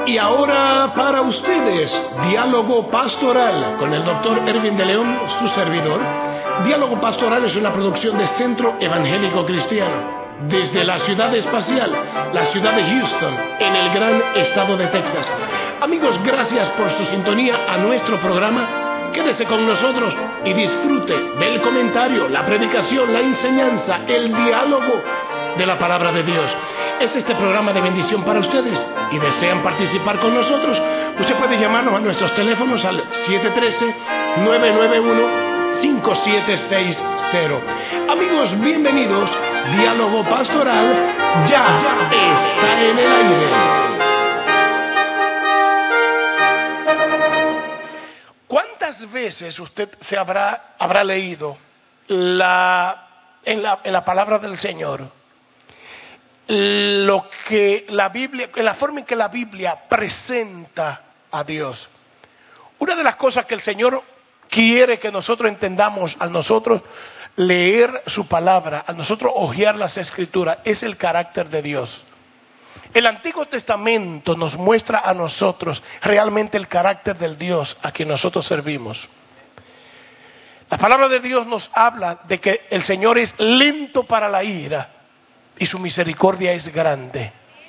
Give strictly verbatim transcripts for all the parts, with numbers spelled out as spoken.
Y ahora para ustedes, Diálogo Pastoral con el doctor Erwin de León, su servidor. Diálogo Pastoral es una producción de Centro Evangélico Cristiano, desde la ciudad espacial, la ciudad de Houston, en el gran estado de Texas. Amigos, gracias por su sintonía a nuestro programa. Quédese con nosotros y disfrute del comentario, la predicación, la enseñanza, el diálogo de la palabra de Dios. Es este programa de bendición para ustedes y desean participar con nosotros. Usted puede llamarnos a nuestros teléfonos al siete uno tres, nueve nueve uno, cinco siete seis cero. Amigos, bienvenidos. Diálogo Pastoral ya está en el aire. ¿Cuántas veces usted se habrá, habrá leído la, en, la, en la palabra del Señor lo que la Biblia, la forma en que la Biblia presenta a Dios? Una de las cosas que el Señor quiere que nosotros entendamos al nosotros leer su palabra, al nosotros hojear las Escrituras, es el carácter de Dios. El Antiguo Testamento nos muestra a nosotros realmente el carácter del Dios a quien nosotros servimos. La palabra de Dios nos habla de que el Señor es lento para la ira y su misericordia es grande.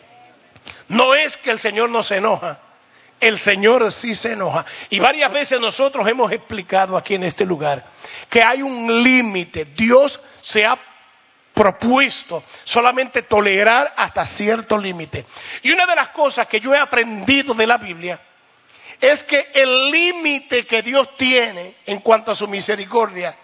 No es que el Señor no se enoja, el Señor sí se enoja. Y varias veces nosotros hemos explicado aquí en este lugar que hay un límite. Dios se ha propuesto solamente tolerar hasta cierto límite. Y una de las cosas que yo he aprendido de la Biblia es que el límite que Dios tiene en cuanto a su misericordia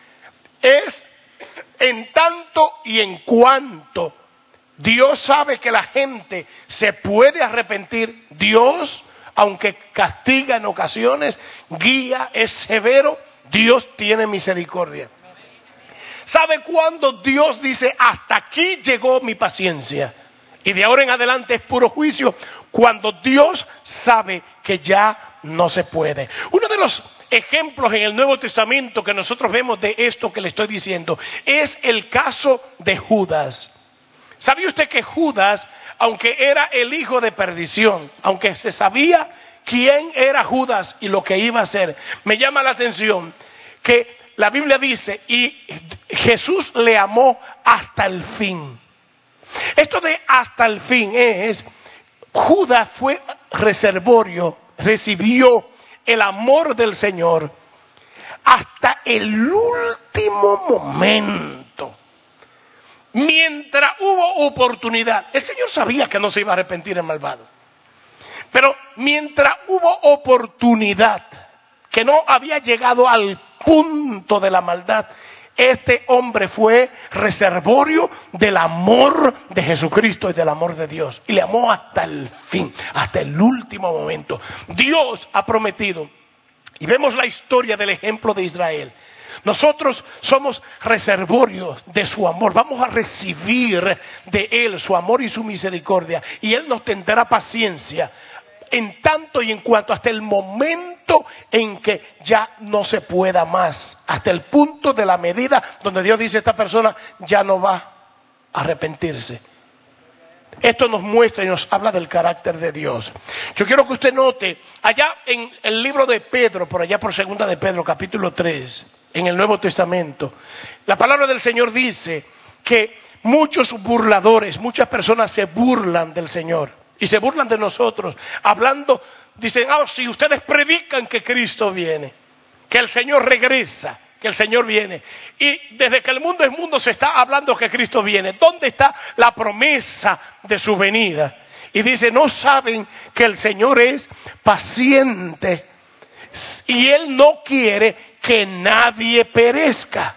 es en tanto y en cuanto Dios sabe que la gente se puede arrepentir. Dios, aunque castiga en ocasiones, guía, es severo, Dios tiene misericordia. ¿Sabe cuándo Dios dice, hasta aquí llegó mi paciencia y de ahora en adelante es puro juicio? Cuando Dios sabe que ya no se puede. Uno de los ejemplos en el Nuevo Testamento que nosotros vemos de esto que le estoy diciendo es el caso de Judas. ¿Sabía usted que Judas, aunque era el hijo de perdición, aunque se sabía quién era Judas y lo que iba a hacer, me llama la atención que la Biblia dice, y Jesús le amó hasta el fin? Esto de hasta el fin es, Judas fue reservorio, recibió el amor del Señor hasta el último momento. Mientras hubo oportunidad, el Señor sabía que no se iba a arrepentir el malvado, pero mientras hubo oportunidad, que no había llegado al punto de la maldad, este hombre fue reservorio del amor de Jesucristo y del amor de Dios. Y le amó hasta el fin, hasta el último momento. Dios ha prometido, y vemos la historia del ejemplo de Israel. Nosotros somos reservorios de su amor. Vamos a recibir de Él su amor y su misericordia. Y Él nos tendrá paciencia en tanto y en cuanto hasta el momento en que ya no se pueda más, hasta el punto de la medida donde Dios dice, esta persona ya no va a arrepentirse. Esto nos muestra y nos habla del carácter de Dios. Yo quiero que usted note, allá en el libro de Pedro, por allá por segunda de Pedro, capítulo tres, en el Nuevo Testamento, la palabra del Señor dice que muchos burladores, muchas personas se burlan del Señor. Y se burlan de nosotros, hablando, dicen, ah, si ustedes predican que Cristo viene, que el Señor regresa, que el Señor viene. Y desde que el mundo es mundo se está hablando que Cristo viene. ¿Dónde está la promesa de su venida? Y dice, no saben que el Señor es paciente y Él no quiere que nadie perezca.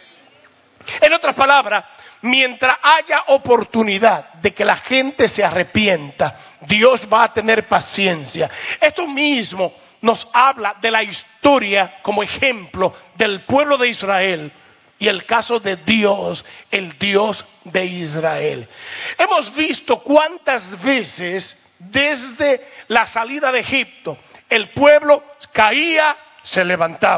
En otras palabras, mientras haya oportunidad de que la gente se arrepienta, Dios va a tener paciencia. Esto mismo nos habla de la historia como ejemplo del pueblo de Israel y el caso de Dios, el Dios de Israel. Hemos visto cuántas veces desde la salida de Egipto el pueblo caía, se levantaba,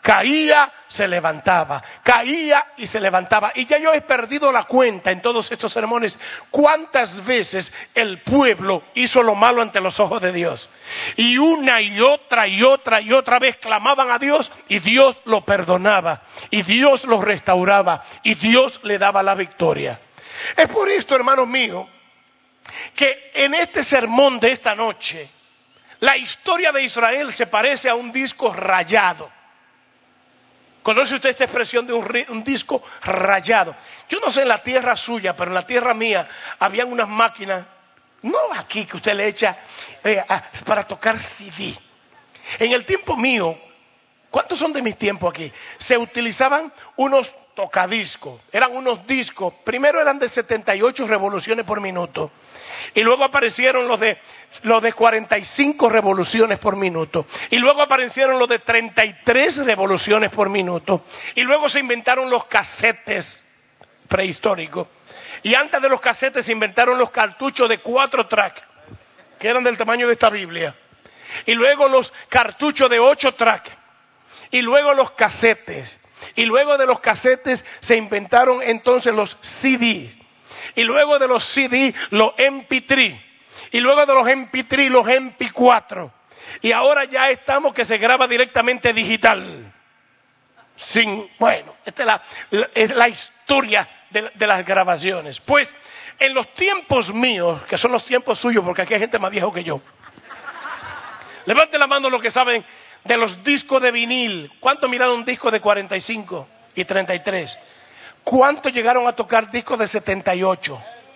Caía, se levantaba, caía y se levantaba. Y ya yo he perdido la cuenta en todos estos sermones cuántas veces el pueblo hizo lo malo ante los ojos de Dios. Y una y otra y otra y otra vez clamaban a Dios y Dios lo perdonaba. Y Dios lo restauraba y Dios le daba la victoria. Es por esto, hermanos míos, que en este sermón de esta noche, la historia de Israel se parece a un disco rayado. ¿Conoce usted esta expresión de un, un disco rayado? Yo no sé en la tierra suya, pero en la tierra mía habían unas máquinas, no aquí que usted le echa eh, a, para tocar C D. En el tiempo mío, ¿cuántos son de mis tiempos aquí? Se utilizaban unos tocadiscos, eran unos discos, primero eran de setenta y ocho revoluciones por minuto. Y luego aparecieron los de, los de cuarenta y cinco revoluciones por minuto. Y luego aparecieron los de treinta y tres revoluciones por minuto. Y luego se inventaron los casetes prehistóricos. Y antes de los casetes se inventaron los cartuchos de cuatro tracks, que eran del tamaño de esta Biblia. Y luego los cartuchos de ocho tracks. Y luego los casetes. Y luego de los casetes se inventaron entonces los C Ds. Y luego de los C D, los M P tres. Y luego de los M P tres, los M P cuatro. Y ahora ya estamos que se graba directamente digital. Sin, bueno, esta es la, la, es la historia de, de las grabaciones. Pues, en los tiempos míos, que son los tiempos suyos, porque aquí hay gente más viejo que yo. Levante la mano los que saben de los discos de vinil. ¿Cuánto miraron un disco de cuarenta y cinco y treinta y tres? ¿Cuántos llegaron a tocar discos de setenta y ocho?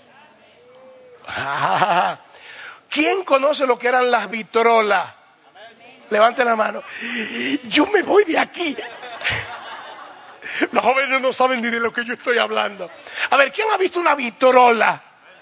Ah, ¿quién conoce lo que eran las vitrolas? Levante la mano. Yo me voy de aquí. Los jóvenes no saben ni de lo que yo estoy hablando. A ver, ¿quién ha visto una vitrola?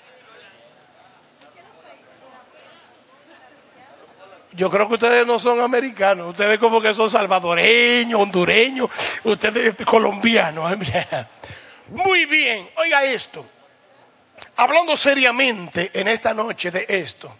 Yo creo que ustedes no son americanos. Ustedes como que son salvadoreños, hondureños, ustedes colombianos. Muy bien, oiga esto. Hablando seriamente en esta noche de esto.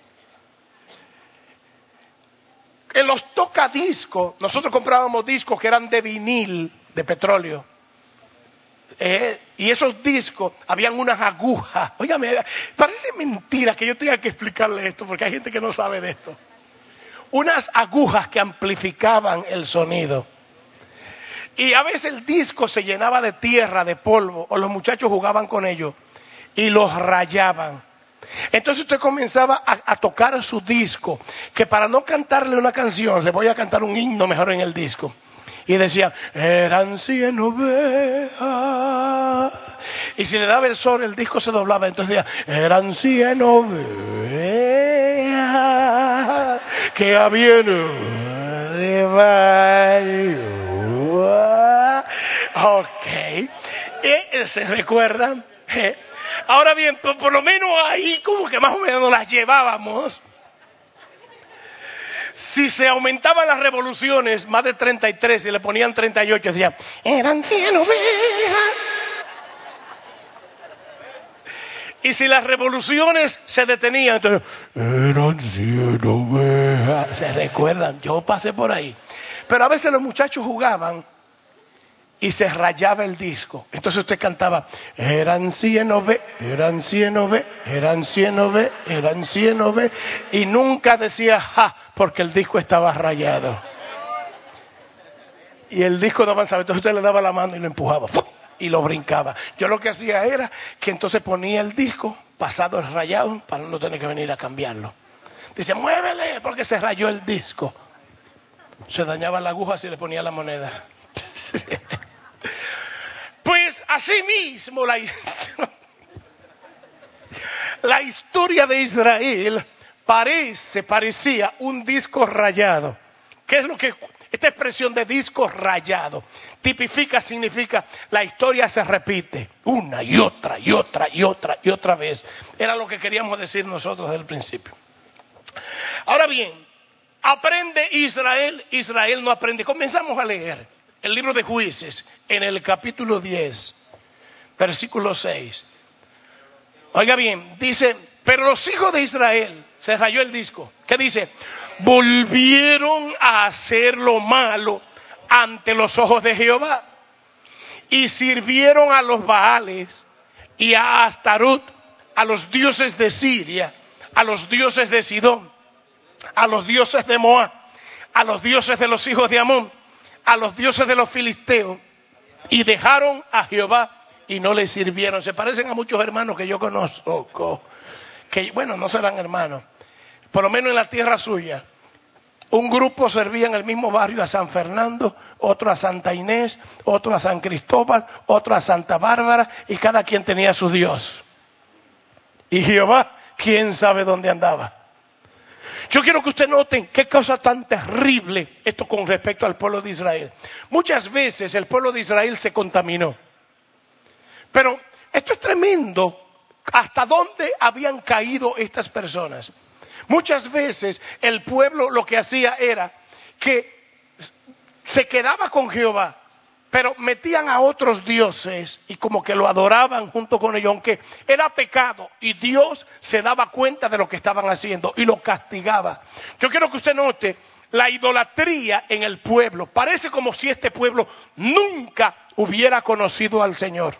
En los tocadiscos, nosotros comprábamos discos que eran de vinil, de petróleo. Eh, y esos discos, habían unas agujas. Óigame, parece mentira que yo tenga que explicarle esto, porque hay gente que no sabe de esto. Unas agujas que amplificaban el sonido. Y a veces el disco se llenaba de tierra, de polvo, o los muchachos jugaban con ellos y los rayaban. Entonces usted comenzaba a, a tocar su disco, que para no cantarle una canción, le voy a cantar un himno mejor en el disco. Y decía, eran cien ovejas. Y si le daba el sol, el disco se doblaba. Entonces decía, eran cien ovejas que habían de valle. Ok. ¿Eh? ¿Se recuerdan? ¿Eh? Ahora bien, por, por lo menos ahí como que más o menos las llevábamos. Si se aumentaban las revoluciones, más de treinta y tres, y le ponían treinta y ocho, decían, eran cien ovejas. Y si las revoluciones se detenían, entonces, eran cien ovejas. ¿Se recuerdan? Yo pasé por ahí. Pero a veces los muchachos jugaban y se rayaba el disco. Entonces usted cantaba, eran cien ovejas, eran cien ovejas, eran cien ovejas, eran cien ovejas. Y nunca decía, ja, porque el disco estaba rayado. Y el disco no avanzaba. Entonces usted le daba la mano y lo empujaba. ¡Pum! Y lo brincaba. Yo lo que hacía era que entonces ponía el disco pasado el rayado para no tener que venir a cambiarlo. Dice, muévele, porque se rayó el disco. Se dañaba la aguja si le ponía la moneda. Pues así mismo la, la historia de Israel parece, parecía un disco rayado. ¿Qué es lo que esta expresión de disco rayado tipifica? Significa la historia se repite una y otra y otra y otra y otra vez. Era lo que queríamos decir nosotros desde el principio. Ahora bien, aprende Israel, Israel no aprende. Comenzamos a leer el libro de Jueces en el capítulo diez, versículo seis. Oiga bien, dice, pero los hijos de Israel, se rayó el disco. ¿Qué dice? Volvieron a hacer lo malo ante los ojos de Jehová. Y sirvieron a los Baales y a Astarot, a los dioses de Siria, a los dioses de Sidón, a los dioses de Moab, a los dioses de los hijos de Amón, a los dioses de los filisteos, y dejaron a Jehová y no le sirvieron. Se parecen a muchos hermanos que yo conozco, que bueno, no serán hermanos, por lo menos en la tierra suya. Un grupo servía en el mismo barrio a San Fernando, otro a Santa Inés, otro a San Cristóbal, otro a Santa Bárbara, y cada quien tenía su Dios. Y Jehová, quién sabe dónde andaba. Yo quiero que usted noten qué cosa tan terrible esto con respecto al pueblo de Israel. Muchas veces el pueblo de Israel se contaminó. Pero esto es tremendo. ¿Hasta dónde habían caído estas personas? Muchas veces el pueblo lo que hacía era que se quedaba con Jehová, pero metían a otros dioses y como que lo adoraban junto con ellos, aunque era pecado, y Dios se daba cuenta de lo que estaban haciendo y lo castigaba. Yo quiero que usted note la idolatría en el pueblo. Parece como si este pueblo nunca hubiera conocido al Señor.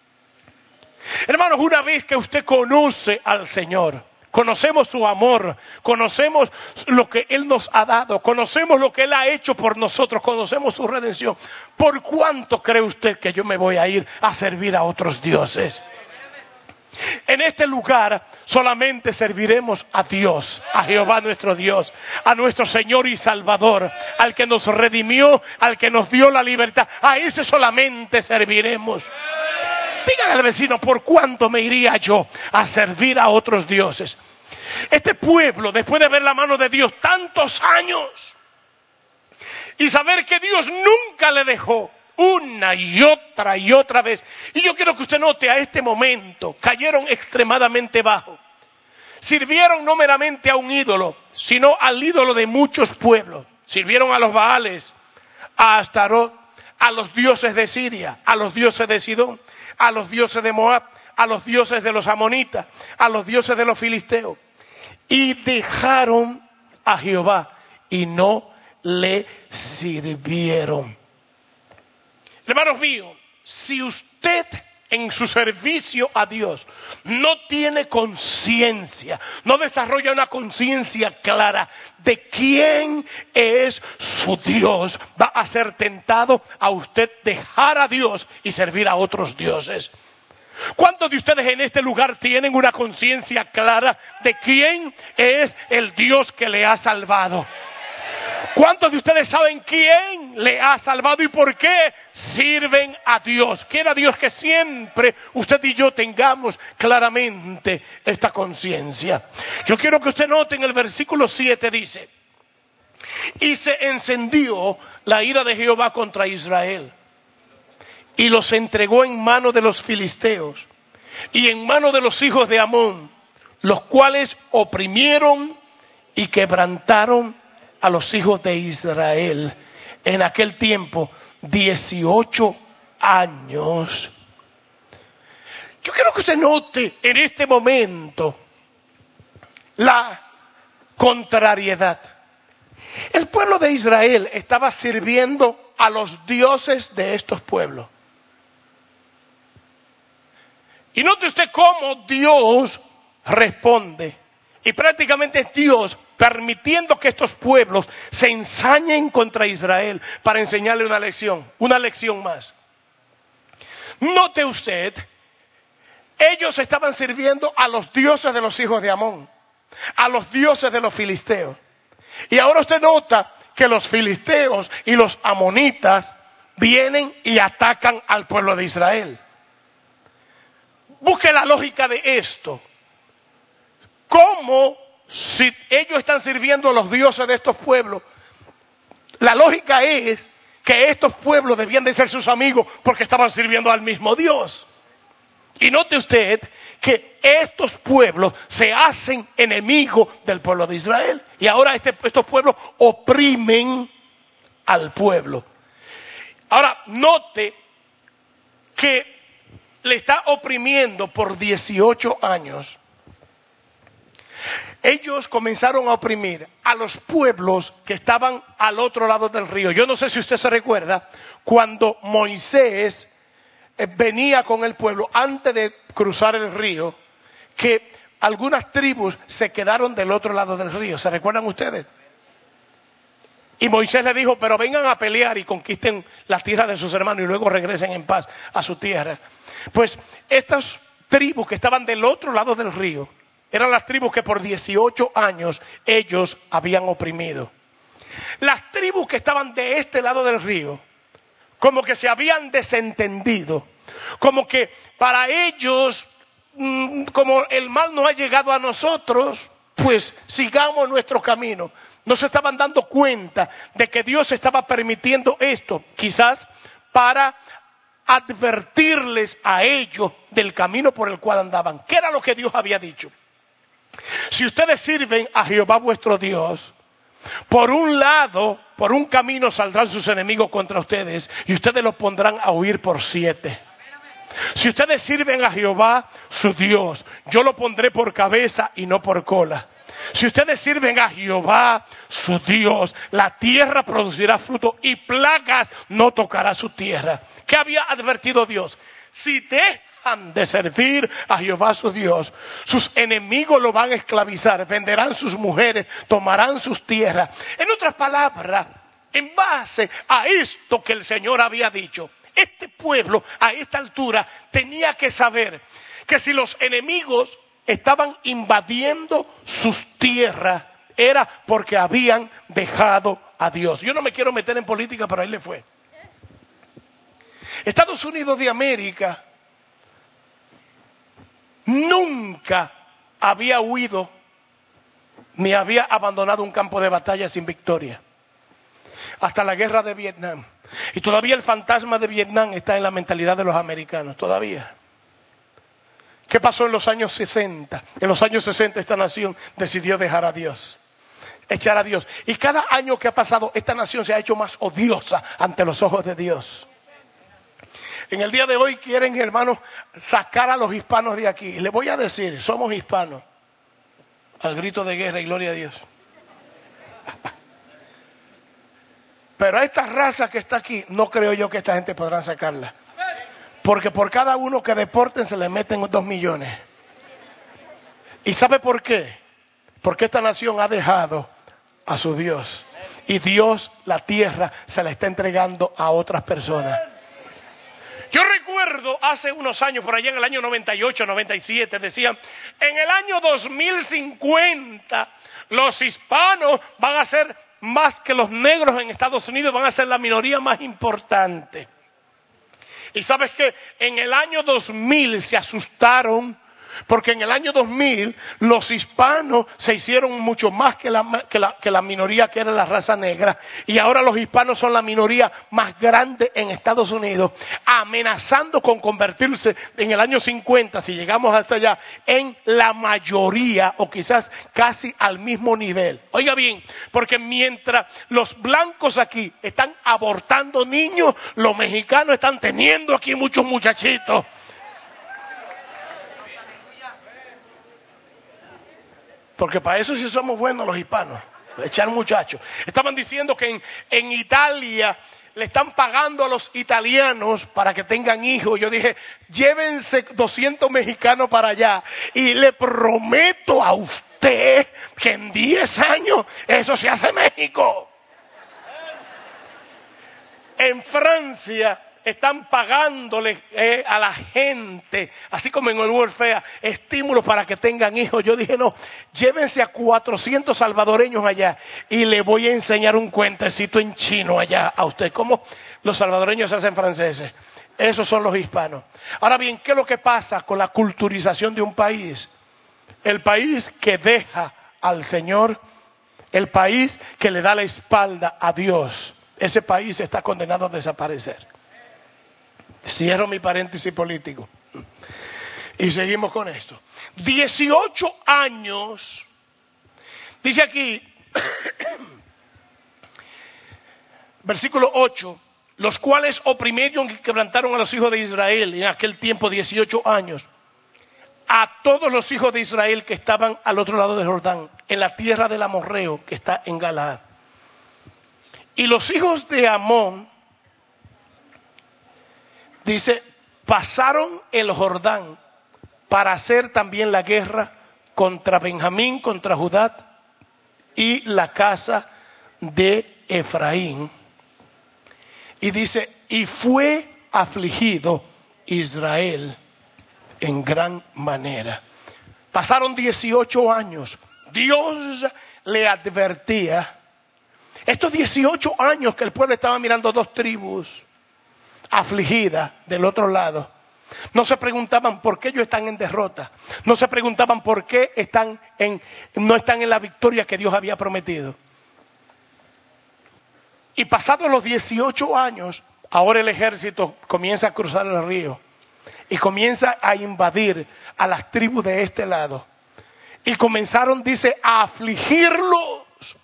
Hermanos, una vez que usted conoce al Señor, conocemos su amor, conocemos lo que Él nos ha dado, conocemos lo que Él ha hecho por nosotros, conocemos su redención. ¿Por cuánto cree usted que yo me voy a ir a servir a otros dioses? En este lugar solamente serviremos a Dios, a Jehová nuestro Dios, a nuestro Señor y Salvador, al que nos redimió, al que nos dio la libertad. A ese solamente serviremos. Díganle al vecino, ¿por cuánto me iría yo a servir a otros dioses? Este pueblo, después de ver la mano de Dios tantos años y saber que Dios nunca le dejó, una y otra y otra vez. Y yo quiero que usted note, a este momento cayeron extremadamente bajo. Sirvieron no meramente a un ídolo, sino al ídolo de muchos pueblos. Sirvieron a los Baales, a Astarot, a los dioses de Siria, a los dioses de Sidón, a los dioses de Moab, a los dioses de los amonitas, a los dioses de los filisteos. Y dejaron a Jehová y no le sirvieron. Hermanos míos, si usted en su servicio a Dios no tiene conciencia, no desarrolla una conciencia clara de quién es su Dios, va a ser tentado a usted dejar a Dios y servir a otros dioses. ¿Cuántos de ustedes en este lugar tienen una conciencia clara de quién es el Dios que le ha salvado? ¿Cuántos de ustedes saben quién le ha salvado y por qué sirven a Dios? Quiera Dios que siempre usted y yo tengamos claramente esta conciencia. Yo quiero que usted note en el versículo siete dice: y se encendió la ira de Jehová contra Israel, y los entregó en mano de los filisteos y en mano de los hijos de Amón, los cuales oprimieron y quebrantaron a los hijos de Israel en aquel tiempo dieciocho años. Yo quiero que usted note en este momento la contrariedad. El pueblo de Israel estaba sirviendo a los dioses de estos pueblos. Y note usted cómo Dios responde. Y prácticamente es Dios permitiendo que estos pueblos se ensañen contra Israel para enseñarle una lección, una lección más. Note usted, ellos estaban sirviendo a los dioses de los hijos de Amón, a los dioses de los filisteos. Y ahora usted nota que los filisteos y los amonitas vienen y atacan al pueblo de Israel. Busque la lógica de esto. ¿Cómo, si ellos están sirviendo a los dioses de estos pueblos? La lógica es que estos pueblos debían de ser sus amigos porque estaban sirviendo al mismo Dios. Y note usted que estos pueblos se hacen enemigos del pueblo de Israel. Y ahora este, estos pueblos oprimen al pueblo. Ahora, note que le está oprimiendo por dieciocho años. Ellos comenzaron a oprimir a los pueblos que estaban al otro lado del río. Yo no sé si usted se recuerda, cuando Moisés venía con el pueblo antes de cruzar el río, que algunas tribus se quedaron del otro lado del río. ¿Se recuerdan ustedes? Y Moisés le dijo, pero vengan a pelear y conquisten la tierra de sus hermanos y luego regresen en paz a su tierra. Pues estas tribus que estaban del otro lado del río eran las tribus que por dieciocho años ellos habían oprimido. Las tribus que estaban de este lado del río, como que se habían desentendido, como que para ellos, como el mal no ha llegado a nosotros, pues sigamos nuestro camino. No se estaban dando cuenta de que Dios estaba permitiendo esto, quizás para advertirles a ellos del camino por el cual andaban. ¿Qué era lo que Dios había dicho? Si ustedes sirven a Jehová vuestro Dios, por un lado, por un camino saldrán sus enemigos contra ustedes y ustedes los pondrán a huir por siete. Si ustedes sirven a Jehová su Dios, yo lo pondré por cabeza y no por cola. Si ustedes sirven a Jehová su Dios, la tierra producirá fruto y plagas no tocará su tierra. ¿Qué había advertido Dios? Si dejan de servir a Jehová su Dios, sus enemigos lo van a esclavizar, venderán sus mujeres, tomarán sus tierras. En otras palabras, en base a esto que el Señor había dicho, este pueblo a esta altura tenía que saber que si los enemigos estaban invadiendo sus tierras, era porque habían dejado a Dios. Yo no me quiero meter en política, pero ahí le fue. Estados Unidos de América nunca había huido ni había abandonado un campo de batalla sin victoria. Hasta la guerra de Vietnam. Y todavía el fantasma de Vietnam está en la mentalidad de los americanos, todavía. ¿Qué pasó en los años sesenta? En los años sesenta esta nación decidió dejar a Dios, echar a Dios. Y cada año que ha pasado, esta nación se ha hecho más odiosa ante los ojos de Dios. En el día de hoy quieren, hermanos, sacar a los hispanos de aquí. Y les voy a decir, somos hispanos. Al grito de guerra y gloria a Dios. Pero a esta raza que está aquí, no creo yo que esta gente podrá sacarla. Porque por cada uno que deporten se le meten dos millones. ¿Y sabe por qué? Porque esta nación ha dejado a su Dios. Y Dios, la tierra, se la está entregando a otras personas. Yo recuerdo hace unos años, por allá en el año noventa y ocho, noventa y siete, decían, en el año dos mil cincuenta los hispanos van a ser más que los negros en Estados Unidos, van a ser la minoría más importante. Y sabes que en el año dos mil se asustaron, porque en el año dos mil los hispanos se hicieron mucho más que la, que, la, que la minoría que era la raza negra. Y ahora los hispanos son la minoría más grande en Estados Unidos, amenazando con convertirse en el año cincuenta, si llegamos hasta allá, en la mayoría o quizás casi al mismo nivel. Oiga bien, porque mientras los blancos aquí están abortando niños, los mexicanos están teniendo aquí muchos muchachitos. Porque para eso sí somos buenos los hispanos, echar muchachos. Estaban diciendo que en, en Italia le están pagando a los italianos para que tengan hijos. Yo dije, llévense doscientos mexicanos para allá y le prometo a usted que en diez años eso se hace México. En Francia están pagándole eh, a la gente, así como en el welfare, estímulos para que tengan hijos. Yo dije, no, llévense a cuatrocientos salvadoreños allá y le voy a enseñar un cuentecito en chino allá a usted. ¿Cómo los salvadoreños se hacen franceses? Esos son los hispanos. Ahora bien, ¿qué es lo que pasa con la culturización de un país? El país que deja al Señor, el país que le da la espalda a Dios, ese país está condenado a desaparecer. Cierro mi paréntesis político. Y seguimos con esto. dieciocho años. Dice aquí, versículo ocho, los cuales oprimieron y quebrantaron a los hijos de Israel en aquel tiempo dieciocho años. a todos los hijos de Israel que estaban al otro lado del Jordán, en la tierra del amorreo que está en Galaad. Y los hijos de Amón, dice, pasaron el Jordán para hacer también la guerra contra Benjamín, contra Judá y la casa de Efraín. Y dice, y fue afligido Israel en gran manera. Pasaron dieciocho años. Dios le advertía. Estos dieciocho años que el pueblo estaba mirando dos tribus afligidas del otro lado. No se preguntaban por qué ellos están en derrota. No se preguntaban por qué están en, no están en la victoria que Dios había prometido. Y pasados los dieciocho años, ahora el ejército comienza a cruzar el río y comienza a invadir a las tribus de este lado. Y comenzaron, dice, a afligirlos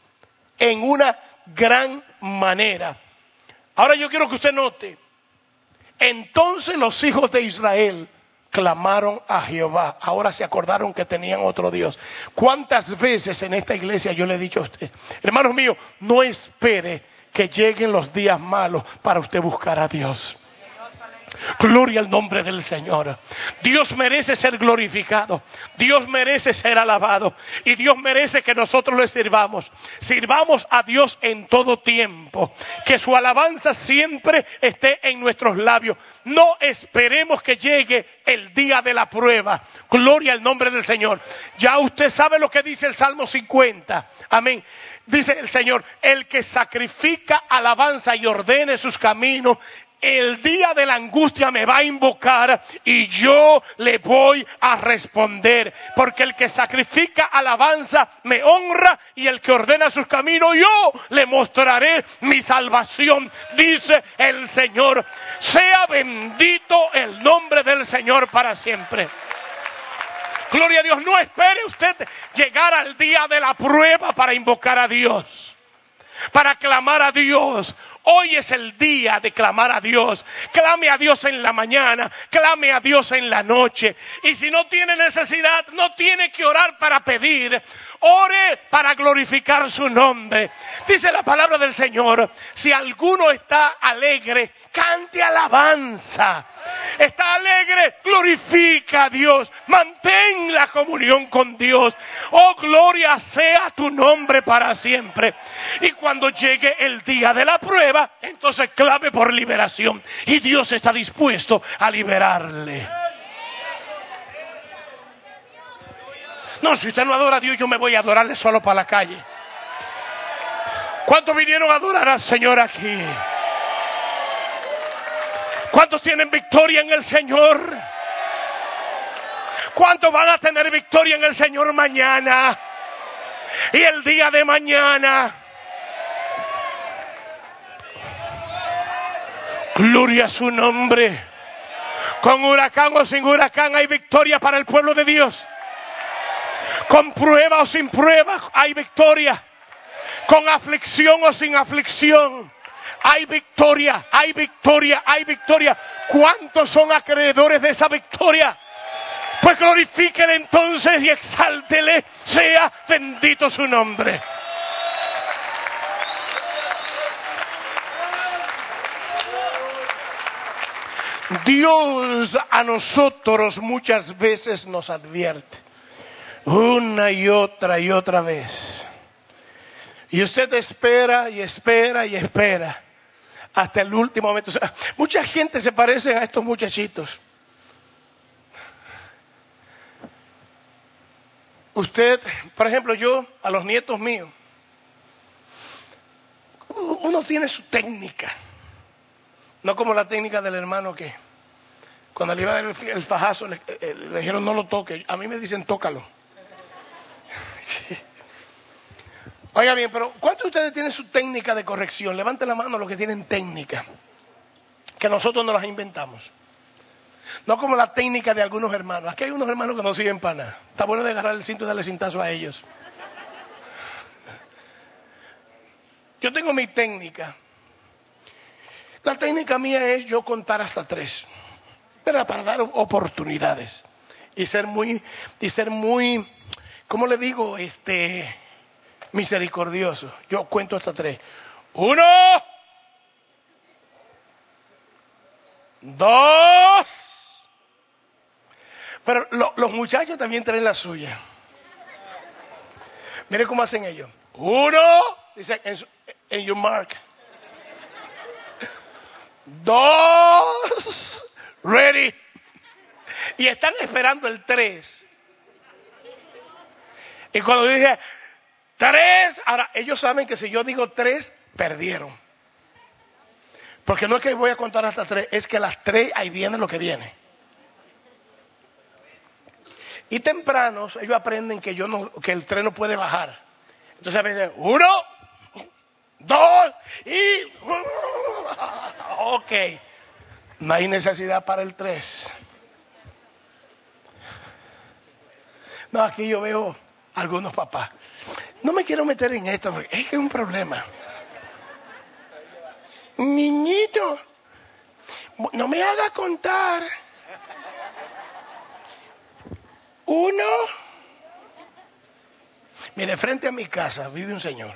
en una gran manera. Ahora yo quiero que usted note. Entonces los hijos de Israel clamaron a Jehová. Ahora se acordaron que tenían otro Dios. ¿Cuántas veces en esta iglesia yo le he dicho a usted, hermanos míos, no espere que lleguen los días malos para usted buscar a Dios? Gloria al nombre del Señor. Dios merece ser glorificado. Dios merece ser alabado. Y Dios merece que nosotros le sirvamos. Sirvamos a Dios en todo tiempo. Que su alabanza siempre esté en nuestros labios. No esperemos que llegue el día de la prueba. Gloria al nombre del Señor. Ya usted sabe lo que dice el Salmo cincuenta. Amén. Dice el Señor, el que sacrifica alabanza y ordene sus caminos, el día de la angustia me va a invocar y yo le voy a responder. Porque el que sacrifica alabanza me honra y el que ordena sus caminos yo le mostraré mi salvación, dice el Señor. Sea bendito el nombre del Señor para siempre. Gloria a Dios, no espere usted llegar al día de la prueba para invocar a Dios, para clamar a Dios. Hoy es el día de clamar a Dios. Clame a Dios en la mañana, clame a Dios en la noche. Y si no tiene necesidad, no tiene que orar para pedir. Ore para glorificar su nombre. Dice la palabra del Señor, si alguno está alegre, cante alabanza. Está alegre, glorifica a Dios. Mantén la comunión con Dios. Oh, gloria sea tu nombre para siempre. Y cuando llegue el día de la prueba, entonces clame por liberación. Y Dios está dispuesto a liberarle. No, si usted no adora a Dios, yo me voy a adorarle solo para la calle. ¿Cuántos vinieron a adorar al Señor aquí? ¿Cuántos tienen victoria en el Señor? ¿Cuántos van a tener victoria en el Señor mañana? Y el día de mañana. Gloria a su nombre. Con huracán o sin huracán hay victoria para el pueblo de Dios. Con prueba o sin prueba hay victoria. Con aflicción o sin aflicción hay victoria, hay victoria, hay victoria. ¿Cuántos son acreedores de esa victoria? Pues glorifíquele entonces y exáltele, sea bendito su nombre. Dios a nosotros muchas veces nos advierte, una y otra y otra vez. Y usted espera y espera y espera hasta el último momento. O sea, mucha gente se parece a estos muchachitos. Usted, por ejemplo, yo, a los nietos míos, uno tiene su técnica. No como la técnica del hermano que cuando le iba a dar el, el fajazo le, le dijeron no lo toque. A mí me dicen tócalo. Sí. Oiga bien, pero ¿cuántos de ustedes tienen su técnica de corrección? Levanten la mano los que tienen técnica, que nosotros no las inventamos. No como la técnica de algunos hermanos. Aquí hay unos hermanos que no sirven para nada. Está bueno de agarrar el cinto y darle cintazo a ellos. Yo tengo mi técnica. La técnica mía es yo contar hasta tres, pero para dar oportunidades. y ser muy, y ser muy, ¿cómo le digo? Este, misericordioso. Yo cuento hasta tres. Uno, dos. Pero lo, los muchachos también traen la suya. Mire cómo hacen ellos. Uno, dice en, su, en your mark. Dos, ready. Y están esperando el tres. Y cuando dije tres, ahora ellos saben que si yo digo tres, perdieron. Porque no es que voy a contar hasta tres, es que a las tres ahí viene lo que viene. Y tempranos ellos aprenden que yo no, que el tren no puede bajar. Entonces a veces, uno, dos y ok. No hay necesidad para el tres. No, aquí yo veo algunos papás. No me quiero meter en esto porque es que es un problema. Niñito, no me haga contar. Uno. Mire, frente a mi casa vive un señor.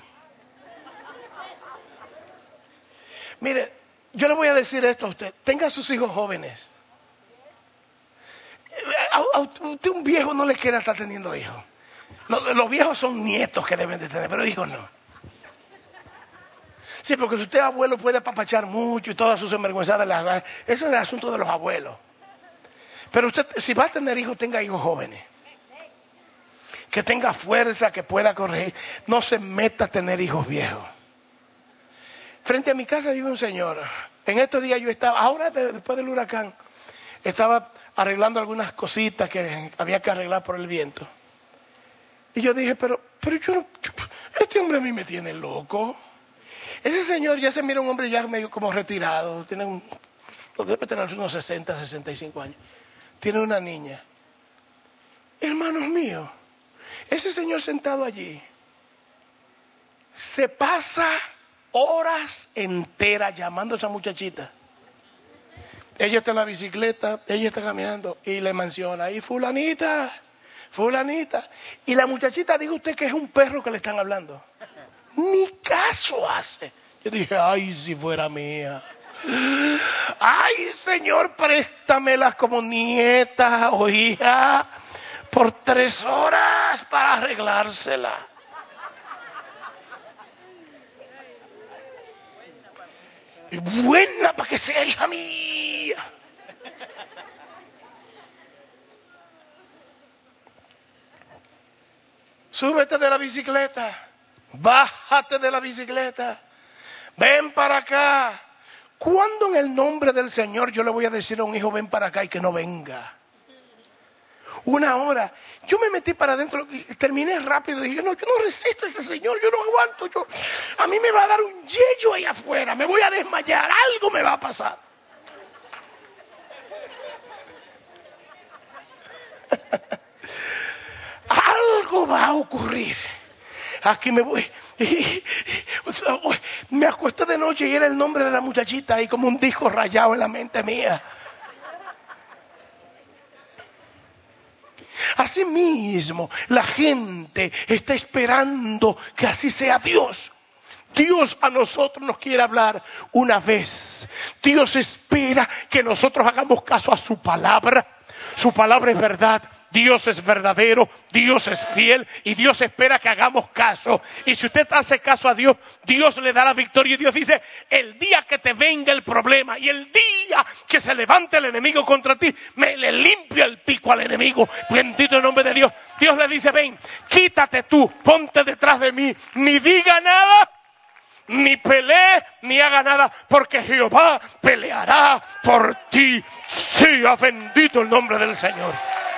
Mire, yo le voy a decir esto a usted. Tenga a sus hijos jóvenes. A, a usted un viejo no le quiere estar teniendo hijos. Los, los viejos son nietos que deben de tener, pero hijos no. Sí, porque si usted abuelo puede apapachar mucho y todas sus envergüenzadas las da. Eso es el asunto de los abuelos. Pero usted, si va a tener hijos, tenga hijos jóvenes. Que tenga fuerza, que pueda corregir. No se meta a tener hijos viejos. Frente a mi casa vive un señor. En estos días yo estaba, ahora después del huracán, estaba arreglando algunas cositas que había que arreglar por el viento. Y yo dije, pero, pero yo no, este hombre a mí me tiene loco. Ese señor ya se mira un hombre ya medio como retirado, tiene un, debe tener unos sesenta, sesenta y cinco años. Tiene una niña. Hermanos míos, ese señor sentado allí se pasa horas enteras llamando a esa muchachita. Ella está en la bicicleta, ella está caminando y le menciona, y fulanita, fulanita. Y la muchachita, diga usted que es un perro que le están hablando. Ni caso hace. Yo dije, ay, si fuera mía. Ay, Señor, préstamelas como nieta o hija por tres horas para arreglársela. Y buena para que sea hija mía. Súbete de la bicicleta. Bájate de la bicicleta. Ven para acá. ¿Cuándo en el nombre del Señor yo le voy a decir a un hijo ven para acá y que no venga? Una hora. Yo me metí para adentro y terminé rápido. Y dije, no, yo no resisto a ese señor, yo no aguanto. Yo, a mí me va a dar un yello ahí afuera, me voy a desmayar, algo me va a pasar. Algo va a ocurrir. Aquí me voy. Me acuesto de noche y era el nombre de la muchachita ahí como un disco rayado en la mente mía. Asimismo, la gente está esperando que así sea Dios. Dios a nosotros nos quiere hablar una vez. Dios espera que nosotros hagamos caso a su palabra. Su palabra es verdad. Dios es verdadero, Dios es fiel y Dios espera que hagamos caso. Y si usted hace caso a Dios, Dios le da la victoria. Y Dios dice, el día que te venga el problema y el día que se levante el enemigo contra ti, me le limpio el pico al enemigo. Bendito el nombre de Dios. Dios le dice, ven, quítate tú, ponte detrás de mí, ni diga nada, ni pelee, ni haga nada, porque Jehová peleará por ti. Sí, ha bendito el nombre del Señor.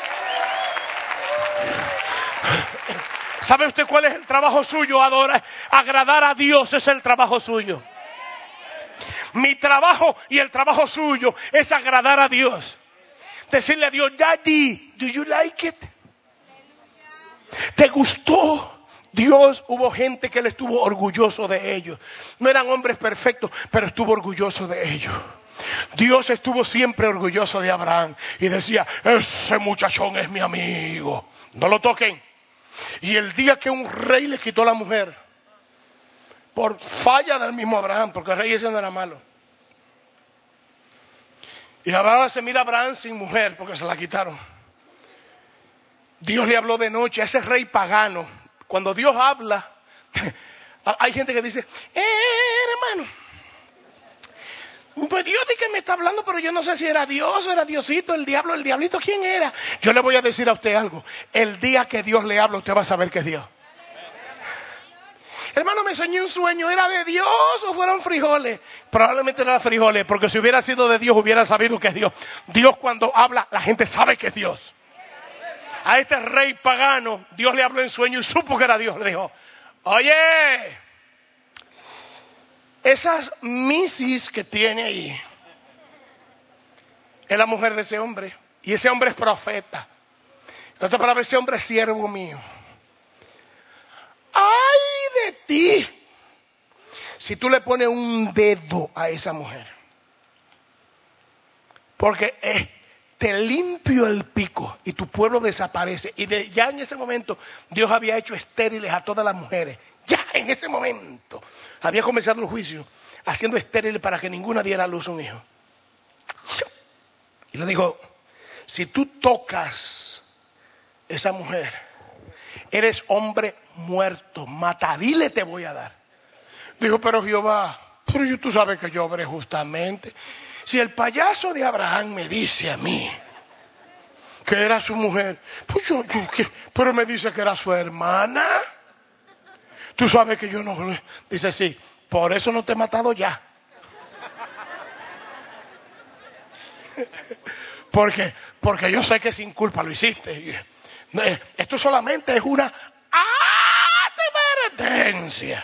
¿Sabe usted cuál es el trabajo suyo? Adorar, agradar a Dios es el trabajo suyo. Mi trabajo y el trabajo suyo es agradar a Dios. Decirle a Dios, Daddy, do you like it? ¿Te gustó? Dios, hubo gente que él estuvo orgulloso de ellos. No eran hombres perfectos, pero estuvo orgulloso de ellos. Dios estuvo siempre orgulloso de Abraham y decía, ese muchachón es mi amigo, no lo toquen. Y el día que un rey le quitó la mujer, por falla del mismo Abraham, porque el rey ese no era malo, y ahora se mira a Abraham sin mujer porque se la quitaron. Dios le habló de noche a ese rey pagano. Cuando Dios habla, hay gente que dice, eh, hermano, pues Dios dice que me está hablando, pero yo no sé si era Dios o era Diosito, el diablo, el diablito, ¿quién era? Yo le voy a decir a usted algo. El día que Dios le habla, usted va a saber que es Dios. Hermano, me soñé un sueño, ¿era de Dios o fueron frijoles? Probablemente no era frijoles, porque si hubiera sido de Dios, hubiera sabido que es Dios. Dios cuando habla, la gente sabe que es Dios. A este rey pagano, Dios le habló en sueño y supo que era Dios. Le dijo, oye, esas misis que tiene ahí, es la mujer de ese hombre. Y ese hombre es profeta. En otras palabras, ese hombre es siervo mío. ¡Ay de ti! Si tú le pones un dedo a esa mujer. Porque eh, te limpio el pico y tu pueblo desaparece. Y de, ya en ese momento Dios había hecho estériles a todas las mujeres. Ya en ese momento había comenzado el juicio, haciendo estériles para que ninguna diera a luz a un hijo. Y le dijo, si tú tocas esa mujer, eres hombre muerto, matadile te voy a dar. Dijo, pero Jehová, pero tú sabes que yo obré justamente. Si el payaso de Abraham me dice a mí que era su mujer, pues yo, yo ¿qué? Pero me dice que era su hermana. Tú sabes que yo no... Dice, sí, por eso no te he matado ya. Porque, porque yo sé que sin culpa lo hiciste. Esto solamente es una advertencia.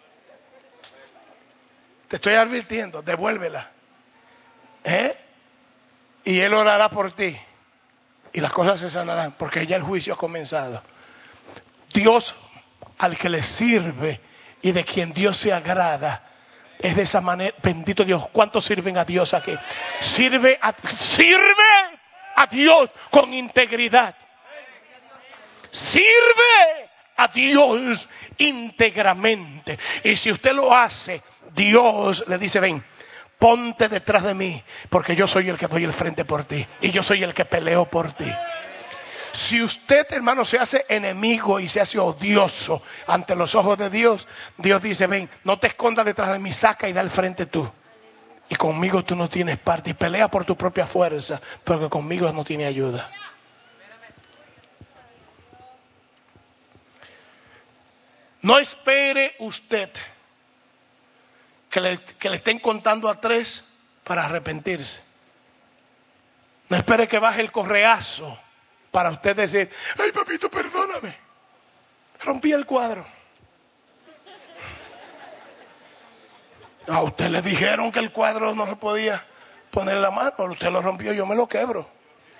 Te estoy advirtiendo, devuélvela. ¿Eh? Y Él orará por ti. Y las cosas se sanarán, porque ya el juicio ha comenzado. Dios, al que le sirve y de quien Dios se agrada, es de esa manera. Bendito Dios. ¿Cuántos sirven a Dios aquí? Sirve a, sirve a Dios con integridad. Sirve a Dios íntegramente. Y si usted lo hace, Dios le dice, ven, ponte detrás de mí, porque yo soy el que doy el frente por ti. Y yo soy el que peleo por ti. Si usted, hermano, se hace enemigo y se hace odioso ante los ojos de Dios, Dios dice, ven, no te escondas detrás de mí, saca y da el frente tú. Y conmigo tú no tienes parte. Y pelea por tu propia fuerza, porque conmigo no tiene ayuda. No espere usted que le, que le estén contando a tres para arrepentirse. No espere que baje el correazo para usted decir, ay papito, perdóname, rompí el cuadro. A usted le dijeron que el cuadro no se podía poner en la mano, pero usted lo rompió, yo me lo quebro.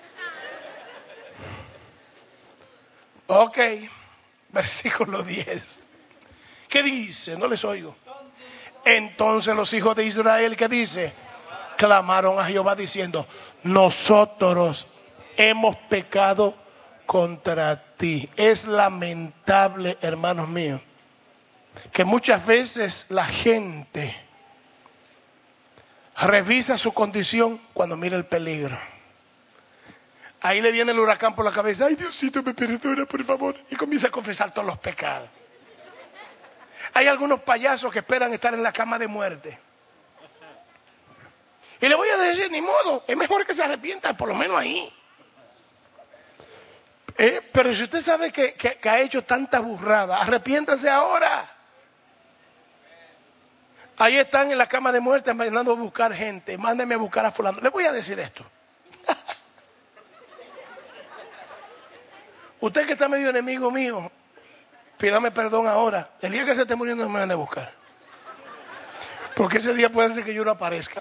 Ok, versículo diez. ¿Qué dice? No les oigo. Entonces los hijos de Israel, ¿qué dice? Clamaron a Jehová diciendo, nosotros hemos pecado contra ti. Es lamentable, hermanos míos, que muchas veces la gente revisa su condición cuando mira el peligro. Ahí le viene el huracán por la cabeza, ay Diosito me perdona por favor, y comienza a confesar todos los pecados. Hay algunos payasos que esperan estar en la cama de muerte. Y le voy a decir, ni modo, es mejor que se arrepienta, por lo menos ahí. Eh, pero si usted sabe que, que, que ha hecho tanta burrada, arrepiéntase ahora. Ahí están en la cama de muerte mandando a buscar gente. Mándenme a buscar a fulano. Le voy a decir esto. Usted que está medio enemigo mío, pídame perdón ahora. El día que se esté muriendo no me van a buscar. Porque ese día puede ser que yo no aparezca.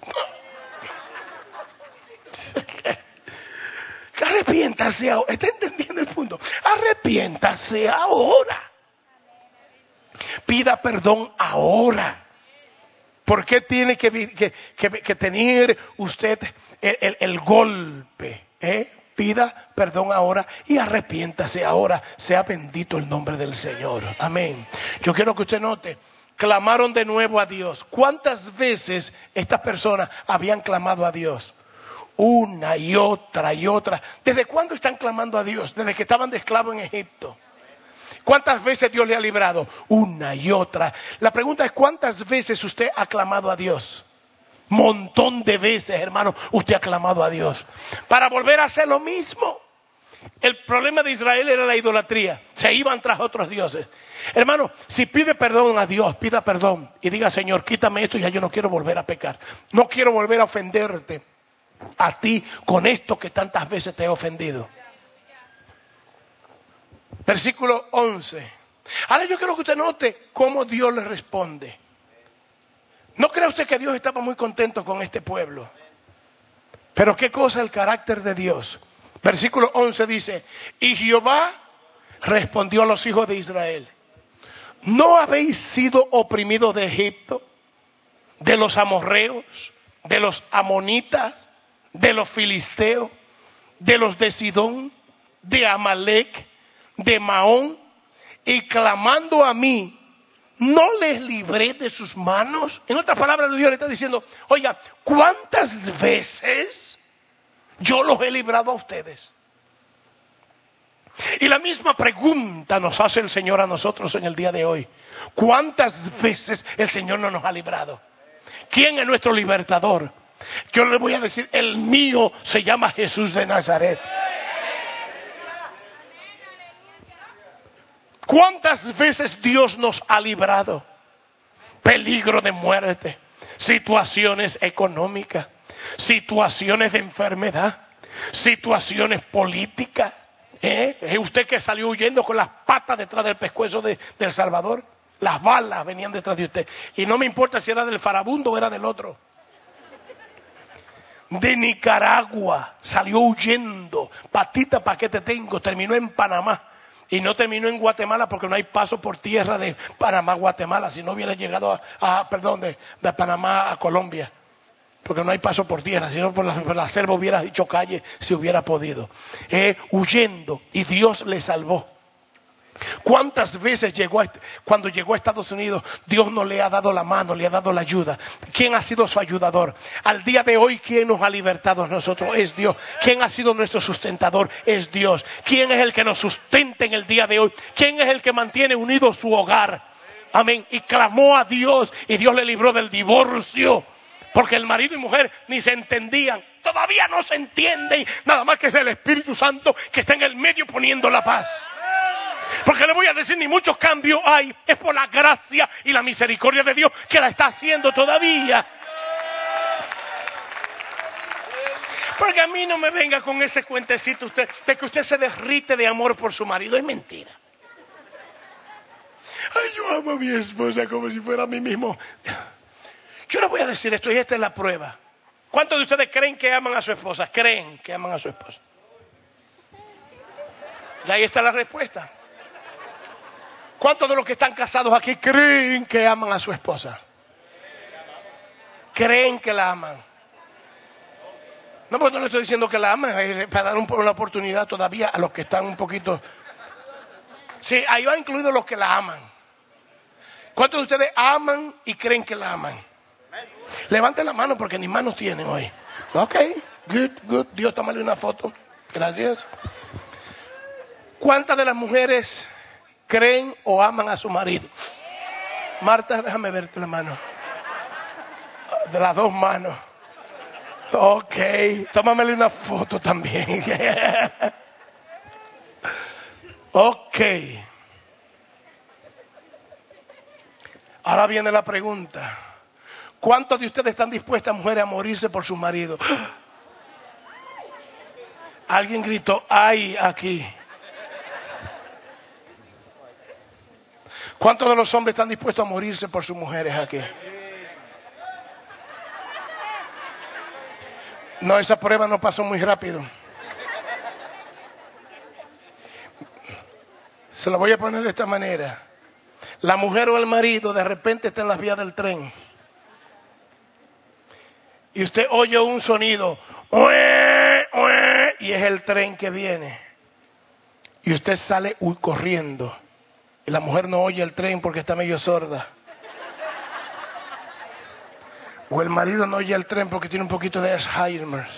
Arrepiéntase ahora. ¿Está entendiendo el punto? Arrepiéntase ahora. Pida perdón ahora. ¿Por qué tiene que, que, que, que tener usted el, el, el golpe? ¿Eh? Pida perdón ahora y arrepiéntase ahora. Sea bendito el nombre del Señor. Amén. Yo quiero que usted note, clamaron de nuevo a Dios. ¿Cuántas veces estas personas habían clamado a Dios? Una y otra y otra. ¿Desde cuándo están clamando a Dios? Desde que estaban de esclavos en Egipto. ¿Cuántas veces Dios le ha librado? Una y otra. La pregunta es, ¿cuántas veces usted ha clamado a Dios? Montón de veces, hermano, usted ha clamado a Dios para volver a hacer lo mismo. El problema de Israel era la idolatría. Se iban tras otros dioses. Hermano, si pide perdón a Dios, pida perdón y diga: Señor, quítame esto, ya yo no quiero volver a pecar. No quiero volver a ofenderte a ti con esto que tantas veces te he ofendido. Versículo once. Ahora yo quiero que usted note cómo Dios le responde. ¿No cree usted que Dios estaba muy contento con este pueblo? Pero ¿qué cosa el carácter de Dios? Versículo once dice: y Jehová respondió a los hijos de Israel: ¿no habéis sido oprimidos de Egipto, de los amorreos, de los amonitas, de los filisteos, de los de Sidón, de Amalec, de Maón? Y clamando a mí, ¿no les libré de sus manos? En otras palabras, Dios le está diciendo: oiga, ¿cuántas veces yo los he librado a ustedes? Y la misma pregunta nos hace el Señor a nosotros en el día de hoy. ¿Cuántas veces el Señor no nos ha librado? ¿Quién es nuestro libertador? Yo le voy a decir, el mío se llama Jesús de Nazaret. ¿Cuántas veces Dios nos ha librado? Peligro de muerte, situaciones económicas, situaciones de enfermedad, situaciones políticas. ¿Eh? ¿Es usted que salió huyendo con las patas detrás del pescuezo de, de El Salvador? Las balas venían detrás de usted. Y no me importa si era del farabundo o era del otro. De Nicaragua salió huyendo. Patita, ¿para qué te tengo? Terminó en Panamá. Y no terminó en Guatemala porque no hay paso por tierra de Panamá a Guatemala. Si no hubiera llegado a, a perdón, de, de Panamá a Colombia. Porque no hay paso por tierra, si no por la, por la selva hubiera dicho calle si hubiera podido. Eh, huyendo, y Dios le salvó. ¿Cuántas veces llegó a, cuando llegó a Estados Unidos, Dios no le ha dado la mano, le ha dado la ayuda? ¿Quién ha sido su ayudador? Al día de hoy, ¿quién nos ha libertado a nosotros? Es Dios. ¿Quién ha sido nuestro sustentador? Es Dios. ¿Quién es el que nos sustenta en el día de hoy? ¿Quién es el que mantiene unido su hogar? Amén. Y clamó a Dios y Dios le libró del divorcio. Porque el marido y mujer ni se entendían. Todavía no se entienden. Nada más que es el Espíritu Santo que está en el medio poniendo la paz. Porque le voy a decir, ni muchos cambios hay. Es por la gracia y la misericordia de Dios que la está haciendo todavía. Porque a mí no me venga con ese cuentecito usted de que usted se derrite de amor por su marido. Es mentira. Ay, yo amo a mi esposa como si fuera a mí mismo. Yo les voy a decir esto y esta es la prueba. ¿Cuántos de ustedes creen que aman a su esposa? Creen que aman a su esposa. Y ahí está la respuesta. ¿Cuántos de los que están casados aquí creen que aman a su esposa? Creen que la aman. No, porque no le estoy diciendo que la aman, es para dar un, una oportunidad todavía a los que están un poquito. Sí, ahí va incluido los que la aman. ¿Cuántos de ustedes aman y creen que la aman? Levanten la mano porque ni manos tienen hoy. Ok, good, good. Dios, tómale una foto. Gracias. ¿Cuántas de las mujeres creen o aman a su marido? Marta, déjame verte la mano. De las dos manos. Ok, tómamele una foto también. Ok. Ahora viene la pregunta. ¿Cuántos de ustedes están dispuestas, mujeres, a morirse por su marido? Alguien gritó, ¡ay! Aquí. ¿Cuántos de los hombres están dispuestos a morirse por sus mujeres aquí? No, esa prueba no pasó muy rápido. Se la voy a poner de esta manera. La mujer o el marido de repente está en las vías del tren. y usted oye un sonido, ¡ue, ue! Y es el tren que viene. Y usted sale uy, corriendo. Y la mujer no oye el tren porque está medio sorda. O el marido no oye el tren porque tiene un poquito de Alzheimer.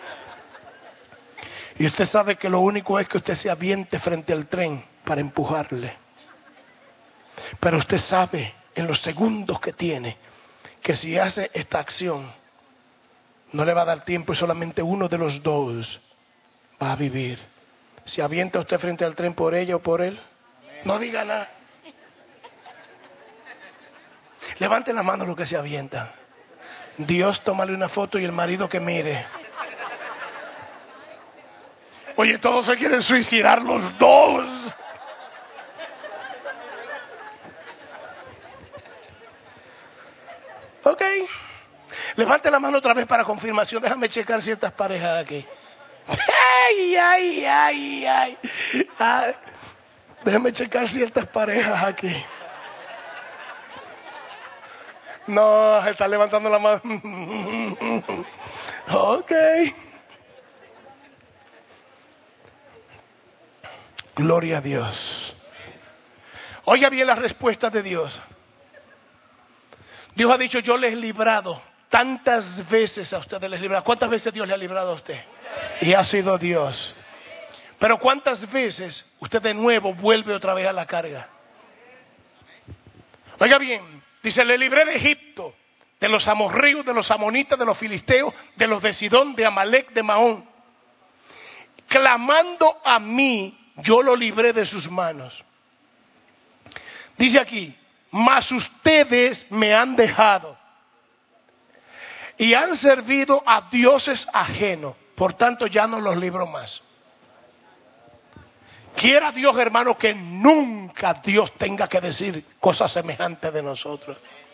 Y usted sabe que lo único es que usted se aviente frente al tren para empujarle. Pero usted sabe en los segundos que tiene que si hace esta acción no le va a dar tiempo y solamente uno de los dos va a vivir. ¿Se avienta usted frente al tren por ella o por él? No diga nada. Levanten la mano los que se avientan. Dios, tómale una foto y el marido que mire. Oye, todos se quieren suicidar los dos. Ok. Levante la mano otra vez para confirmación. Déjame checar ciertas parejas aquí. Ay, ay, ay, ay. ay. Déjame checar ciertas parejas aquí. No, está levantando la mano. Ok. Gloria a Dios. Oiga bien las respuestas de Dios. Dios ha dicho, yo les he librado. Tantas veces a ustedes les he librado. ¿Cuántas veces Dios le ha librado a usted? Y ha sido Dios. Pero ¿cuántas veces usted de nuevo vuelve otra vez a la carga? Oiga bien, dice, le libré de Egipto, de los amorreos, de los amonitas, de los filisteos, de los de Sidón, de Amalek, de Mahón. Clamando a mí, yo lo libré de sus manos. Dice aquí, mas ustedes me han dejado y han servido a dioses ajenos, por tanto ya no los libro más. Quiera Dios, hermano, que nunca Dios tenga que decir cosas semejantes de nosotros.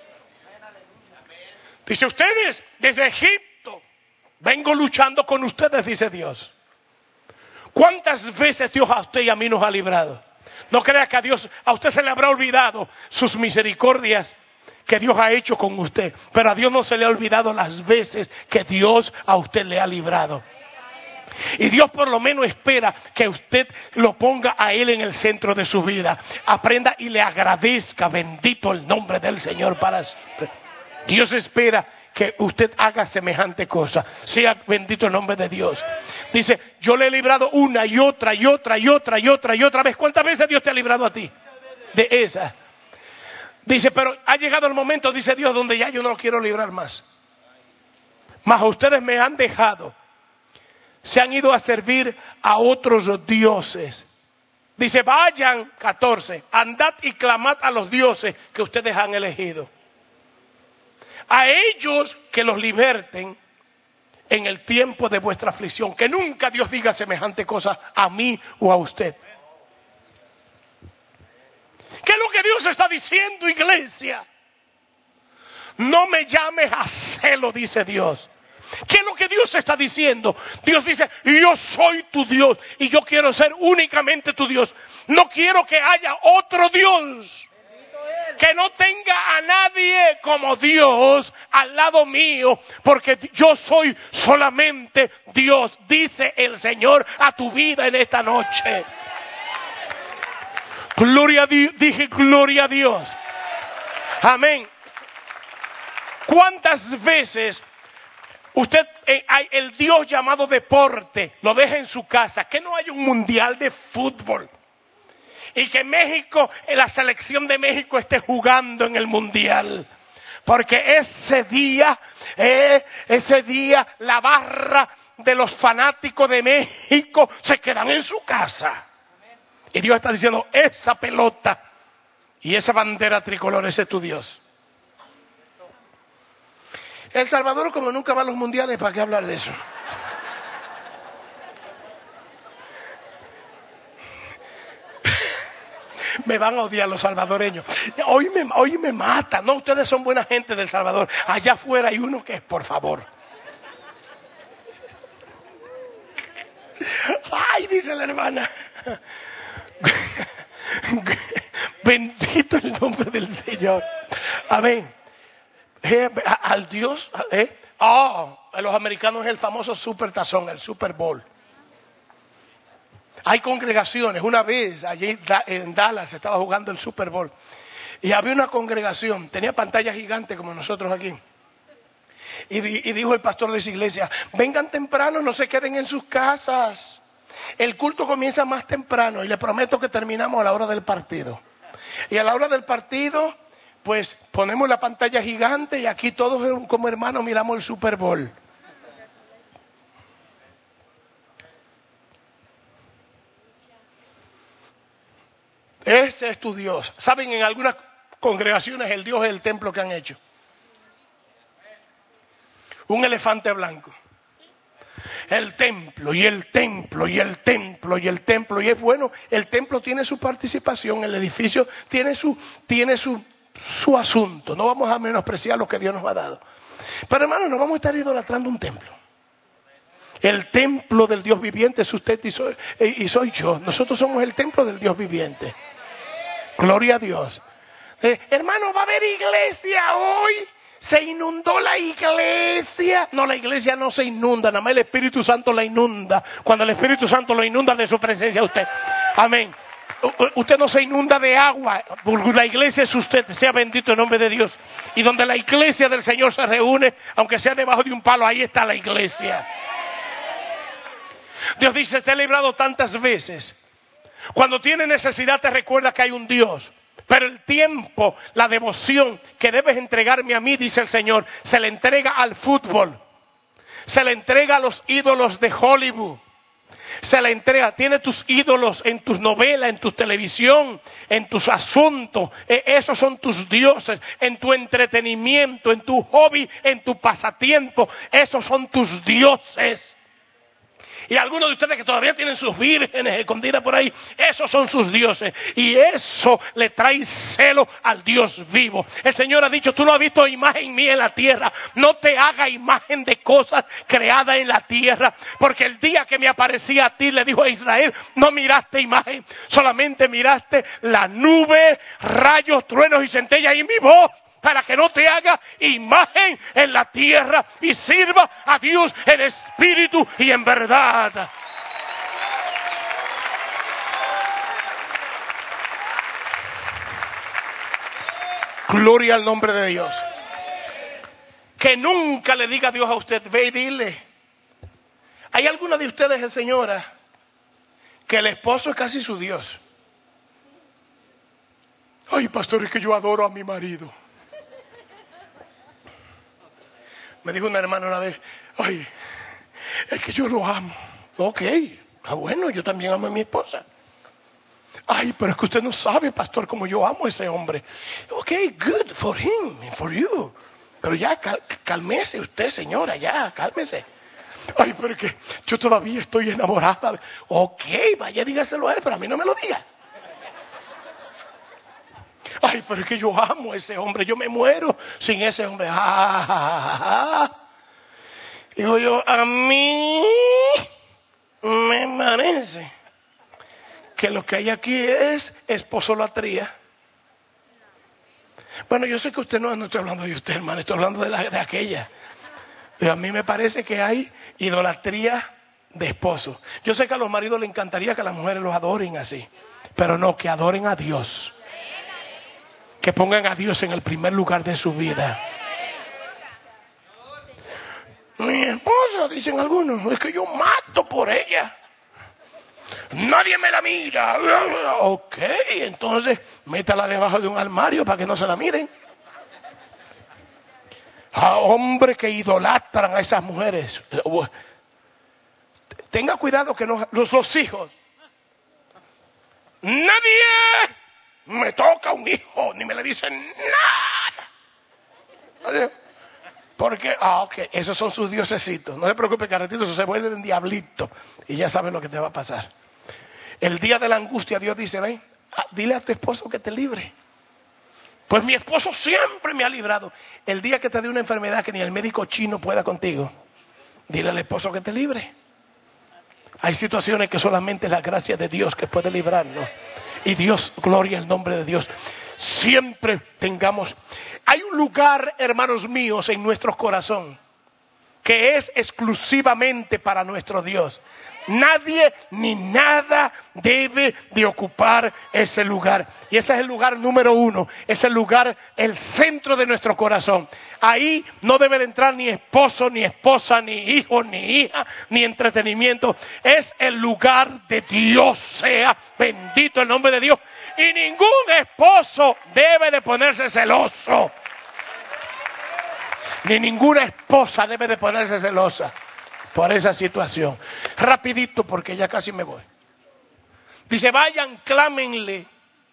Dice, ustedes desde Egipto vengo luchando con ustedes, dice Dios. ¿Cuántas veces Dios a usted y a mí nos ha librado? No crea que a Dios, a usted se le habrá olvidado sus misericordias que Dios ha hecho con usted. Pero a Dios no se le ha olvidado las veces que Dios a usted le ha librado. Y Dios por lo menos espera que usted lo ponga a Él en el centro de su vida. Aprenda y le agradezca. Bendito el nombre del Señor para siempre. Dios espera que usted haga semejante cosa. Sea bendito el nombre de Dios. Dice, yo le he librado una y otra y otra y otra y otra y otra vez. ¿Cuántas veces Dios te ha librado a ti? De esa. Dice, pero ha llegado el momento, dice Dios, donde ya yo no lo quiero librar más. Mas ustedes me han dejado. Se han ido a servir a otros dioses. Dice, vayan, catorce, andad y clamad a los dioses que ustedes han elegido. A ellos que los liberten en el tiempo de vuestra aflicción. Que nunca Dios diga semejante cosa a mí o a usted. ¿Qué es lo que Dios está diciendo, iglesia? No me llames a celo, dice Dios. ¿Qué es lo que Dios está diciendo? Dios dice, yo soy tu Dios y yo quiero ser únicamente tu Dios. No quiero que haya otro Dios. Que no tenga a nadie como Dios al lado mío, porque yo soy solamente Dios, dice el Señor a tu vida en esta noche. Gloria a Dios, dije gloria a Dios. Amén. ¿Cuántas veces usted, eh, hay el Dios llamado deporte, lo deja en su casa? Que no hay un mundial de fútbol. Y que México, la selección de México esté jugando en el mundial. Porque ese día, eh, ese día la barra de los fanáticos de México se quedan en su casa. Y Dios está diciendo, esa pelota y esa bandera tricolor, ese es tu Dios. El Salvador, como nunca va a los mundiales, ¿para qué hablar de eso? Me van a odiar los salvadoreños. Hoy me, hoy me matan. No, ustedes son buena gente del Salvador. Allá afuera hay uno que es, por favor. Ay, dice la hermana. Bendito el nombre del Señor. Amén. Eh, al Dios, eh, oh, los americanos es el famoso Super Tazón, el Super Bowl. Hay congregaciones. Una vez allí en Dallas se estaba jugando el Super Bowl y había una congregación, tenía pantalla gigante como nosotros aquí. Y, y dijo el pastor de esa iglesia: vengan temprano, no se queden en sus casas. El culto comienza más temprano y le prometo que terminamos a la hora del partido. Y a la hora del partido, pues ponemos la pantalla gigante y aquí todos como hermanos miramos el Super Bowl. Ese es tu Dios. Saben, en algunas congregaciones el Dios es el templo que han hecho. Un elefante blanco. El templo y el templo y el templo y el templo. Y es bueno, el templo tiene su participación, el edificio tiene su, tiene su, su asunto. No vamos a menospreciar lo que Dios nos ha dado. Pero hermanos, no vamos a estar idolatrando un templo. El templo del Dios viviente es usted y soy, y soy yo. Nosotros somos el templo del Dios viviente. Gloria a Dios. Eh, hermano, va a haber iglesia hoy. Se inundó la iglesia. No, la iglesia no se inunda, nada más el Espíritu Santo la inunda. Cuando el Espíritu Santo lo inunda de su presencia a usted. Amén. Usted no se inunda de agua. La iglesia es usted. Sea bendito el nombre de Dios. Y donde la iglesia del Señor se reúne, aunque sea debajo de un palo, ahí está la iglesia. Dios dice: te he librado tantas veces. Cuando tienes necesidad te recuerda que hay un Dios. Pero el tiempo, la devoción que debes entregarme a mí, dice el Señor, se le entrega al fútbol. Se le entrega a los ídolos de Hollywood. Se le entrega, tiene tus ídolos en tus novelas, en tu televisión, en tus asuntos. Esos son tus dioses, en tu entretenimiento, en tu hobby, en tu pasatiempo. Esos son tus dioses. Y algunos de ustedes que todavía tienen sus vírgenes escondidas por ahí, esos son sus dioses. Y eso le trae celo al Dios vivo. El Señor ha dicho: tú no has visto imagen mía en la tierra. No te haga imagen de cosas creadas en la tierra. Porque el día que me aparecía a ti, le dijo a Israel, no miraste imagen. Solamente miraste la nube, rayos, truenos y centellas y mi voz. Para que no te haga imagen en la tierra y sirva a Dios en espíritu y en verdad. Gloria al nombre de Dios. Que nunca le diga Dios a usted: ve y dile. Hay algunas de ustedes, señora, que el esposo es casi su Dios. Ay, pastor, es que yo adoro a mi marido. Me dijo una hermana una vez: ay, es que yo lo amo. Ok, está bueno, yo también amo a mi esposa. Ay, pero es que usted no sabe, pastor, cómo yo amo a ese hombre. Ok, good for him and for you. Pero ya, cal- cálmese usted, señora, ya, cálmese. Ay, pero es que yo todavía estoy enamorada. Ok, vaya, dígaselo a él, pero a mí no me lo diga. Ay, pero es que yo amo a ese hombre, yo me muero sin ese hombre. Ah, ah, ah. Digo yo, a mí me parece que lo que hay aquí es esposolatría. Bueno, yo sé que usted no, no estoy hablando de usted, hermano, estoy hablando de, la, de aquella. Pero a mí me parece que hay idolatría de esposo. Yo sé que a los maridos les encantaría que las mujeres los adoren así, pero no, que adoren a Dios. Que pongan a Dios en el primer lugar de su vida. Mi esposa, dicen algunos, es que yo mato por ella. Nadie me la mira. Ok, entonces métala debajo de un armario para que no se la miren. A hombres que idolatran a esas mujeres. Tenga cuidado que no, los, los hijos. Nadie me toca un hijo, ni me le dicen nada. Porque, ah, ok, esos son sus diosesitos. No se preocupe, carretito, eso se vuelve un diablito. Y ya sabes lo que te va a pasar. El día de la angustia, Dios dice: ven, dile a tu esposo que te libre. Pues mi esposo siempre me ha librado. El día que te dé una enfermedad que ni el médico chino pueda contigo, dile al esposo que te libre. Hay situaciones que solamente es la gracia de Dios que puede librarnos. Y Dios, gloria al nombre de Dios. Siempre tengamos... Hay un lugar, hermanos míos, en nuestro corazón que es exclusivamente para nuestro Dios. Nadie ni nada debe de ocupar ese lugar. Y ese es el lugar número uno. Es el lugar, el centro de nuestro corazón. Ahí no debe de entrar ni esposo, ni esposa, ni hijo, ni hija, ni entretenimiento. Es el lugar de Dios. Sea bendito el nombre de Dios. Y ningún esposo debe de ponerse celoso. Ni ninguna esposa debe de ponerse celosa por esa situación. Rapidito, porque ya casi me voy. Dice, vayan, clámenle.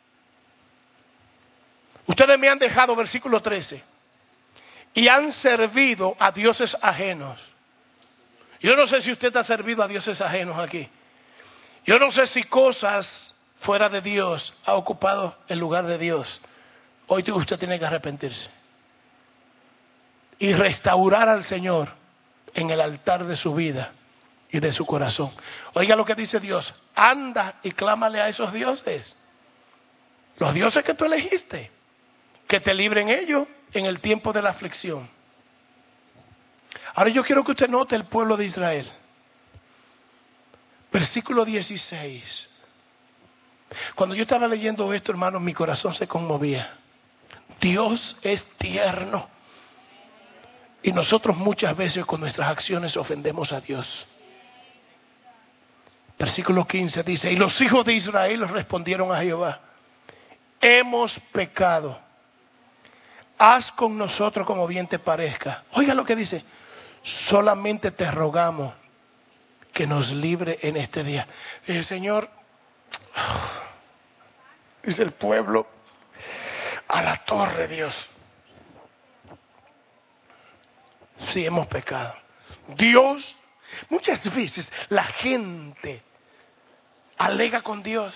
Ustedes me han dejado, versículo trece, y han servido a dioses ajenos. Yo no sé si usted ha servido a dioses ajenos aquí. Yo no sé si cosas fuera de Dios ha ocupado el lugar de Dios. Hoy usted tiene que arrepentirse y restaurar al Señor en el altar de su vida y de su corazón. Oiga lo que dice Dios: anda y clámale a esos dioses, los dioses que tú elegiste, que te libren ellos en el tiempo de la aflicción. Ahora yo quiero que usted note el pueblo de Israel. Versículo dieciséis. Cuando yo estaba leyendo esto, hermanos, mi corazón se conmovía. Dios es tierno. Y nosotros muchas veces con nuestras acciones ofendemos a Dios. Versículo quince dice, y los hijos de Israel respondieron a Jehová, hemos pecado, haz con nosotros como bien te parezca. Oiga lo que dice, solamente te rogamos que nos libre en este día. Dice, Señor, dice el pueblo, a la torre, Dios. Sí, hemos pecado. Dios, muchas veces la gente alega con Dios.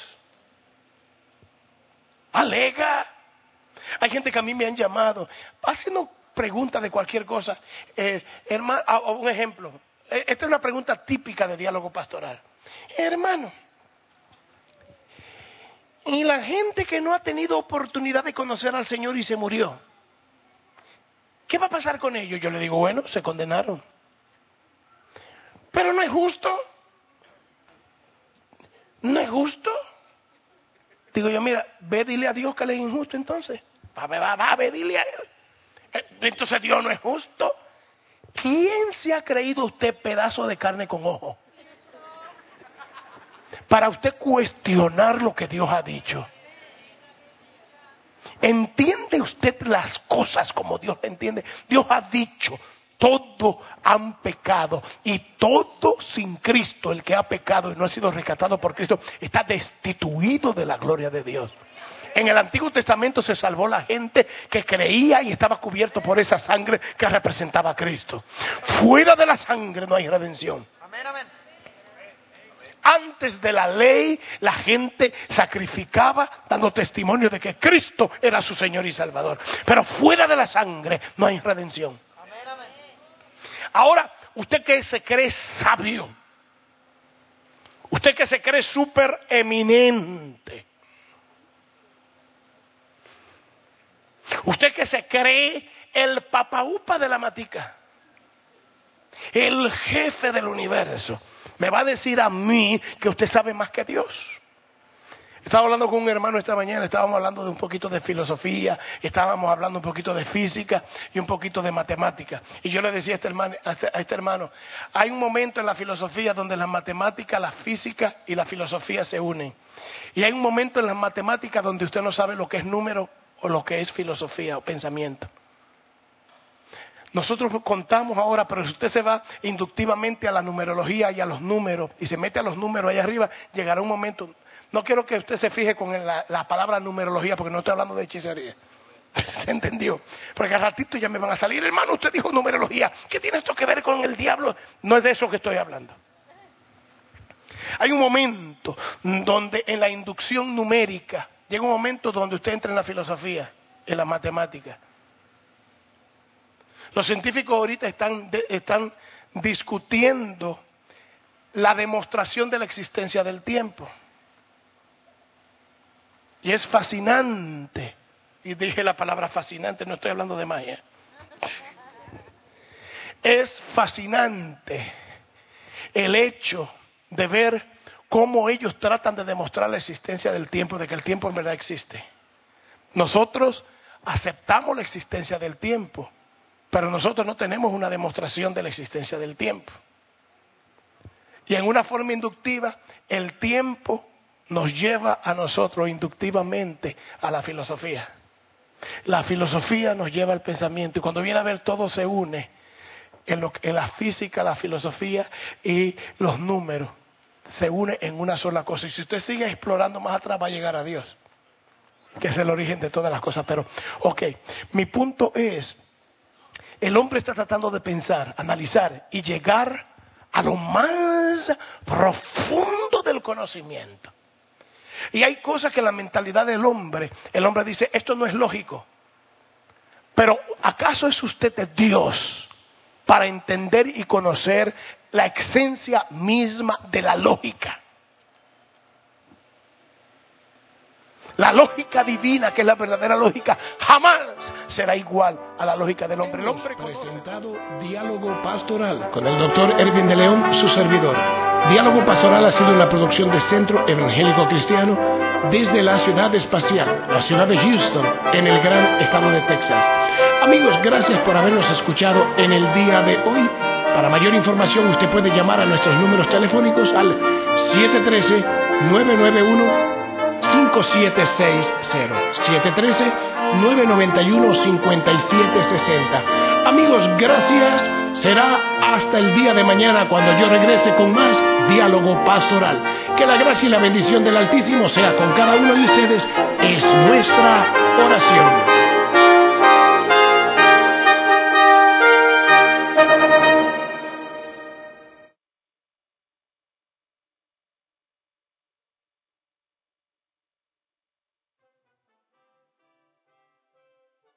Alega. Hay gente que a mí me han llamado haciendo preguntas de cualquier cosa. Eh, hermano, un ejemplo. Esta es una pregunta típica de diálogo pastoral. Hermano, y la gente que no ha tenido oportunidad de conocer al Señor y se murió, ¿qué va a pasar con ellos? Yo le digo, bueno, se condenaron. Pero no es justo. No es justo. Digo yo, mira, ve, dile a Dios que él es injusto entonces. Va, va, va, ve, dile a él. Entonces Dios no es justo. ¿Quién se ha creído usted pedazo de carne con ojo? Para usted cuestionar lo que Dios ha dicho. ¿Entiende usted las cosas como Dios entiende? Dios ha dicho, todos han pecado y todo sin Cristo, el que ha pecado y no ha sido rescatado por Cristo, está destituido de la gloria de Dios. En el Antiguo Testamento se salvó la gente que creía y estaba cubierto por esa sangre que representaba a Cristo. Fuera de la sangre no hay redención. Amén, amén. Antes de la ley, la gente sacrificaba dando testimonio de que Cristo era su Señor y Salvador. Pero fuera de la sangre no hay redención. Amén, amén. Ahora, usted que se cree sabio, usted que se cree súper eminente, usted que se cree el papaupa de la matica, el jefe del universo, me va a decir a mí que usted sabe más que Dios. Estaba hablando con un hermano esta mañana, estábamos hablando de un poquito de filosofía, estábamos hablando un poquito de física y un poquito de matemática. Y yo le decía a este hermano, a este hermano, hay un momento en la filosofía donde la matemática, la física y la filosofía se unen. Y hay un momento en las matemáticas donde usted no sabe lo que es número o lo que es filosofía o pensamiento. Nosotros contamos ahora, pero si usted se va inductivamente a la numerología y a los números y se mete a los números allá arriba, llegará un momento. No quiero que usted se fije con la, la palabra numerología porque no estoy hablando de hechicería. ¿Se entendió? Porque al ratito ya me van a salir, hermano, usted dijo numerología. ¿Qué tiene esto que ver con el diablo? No es de eso que estoy hablando. Hay un momento donde en la inducción numérica, llega un momento donde usted entra en la filosofía, en la matemática. Los científicos ahorita están, de, están discutiendo la demostración de la existencia del tiempo. Y es fascinante. Y dije la palabra fascinante, no estoy hablando de magia. Es fascinante el hecho de ver cómo ellos tratan de demostrar la existencia del tiempo, de que el tiempo en verdad existe. Nosotros aceptamos la existencia del tiempo, pero nosotros no tenemos una demostración de la existencia del tiempo. Y en una forma inductiva, el tiempo nos lleva a nosotros inductivamente a la filosofía. La filosofía nos lleva al pensamiento, y cuando viene a ver, todo se une en, lo, en la física, la filosofía y los números. Se une en una sola cosa. Y si usted sigue explorando más atrás, va a llegar a Dios, que es el origen de todas las cosas. Pero, ok, mi punto es, el hombre está tratando de pensar, analizar y llegar a lo más profundo del conocimiento. Y hay cosas que en la mentalidad del hombre, el hombre dice, esto no es lógico. Pero ¿acaso es usted de Dios para entender y conocer la esencia misma de la lógica? La lógica divina, que es la verdadera lógica, jamás será igual a la lógica del hombre. El hombre presentado Diálogo Pastoral con el doctor Erwin de León, su servidor. Diálogo Pastoral ha sido una producción de Centro Evangélico Cristiano desde la ciudad espacial, la ciudad de Houston, en el gran estado de Texas. Amigos, gracias por habernos escuchado en el día de hoy. Para mayor información, usted puede llamar a nuestros números telefónicos al siete uno tres, nueve nueve uno, cinco siete seis cero, siete uno tres, nueve nueve uno, cinco siete seis cero. Amigos, gracias. Será hasta el día de mañana cuando yo regrese con más Diálogo Pastoral. Que la gracia y la bendición del Altísimo sea con cada uno de ustedes. Es nuestra oración.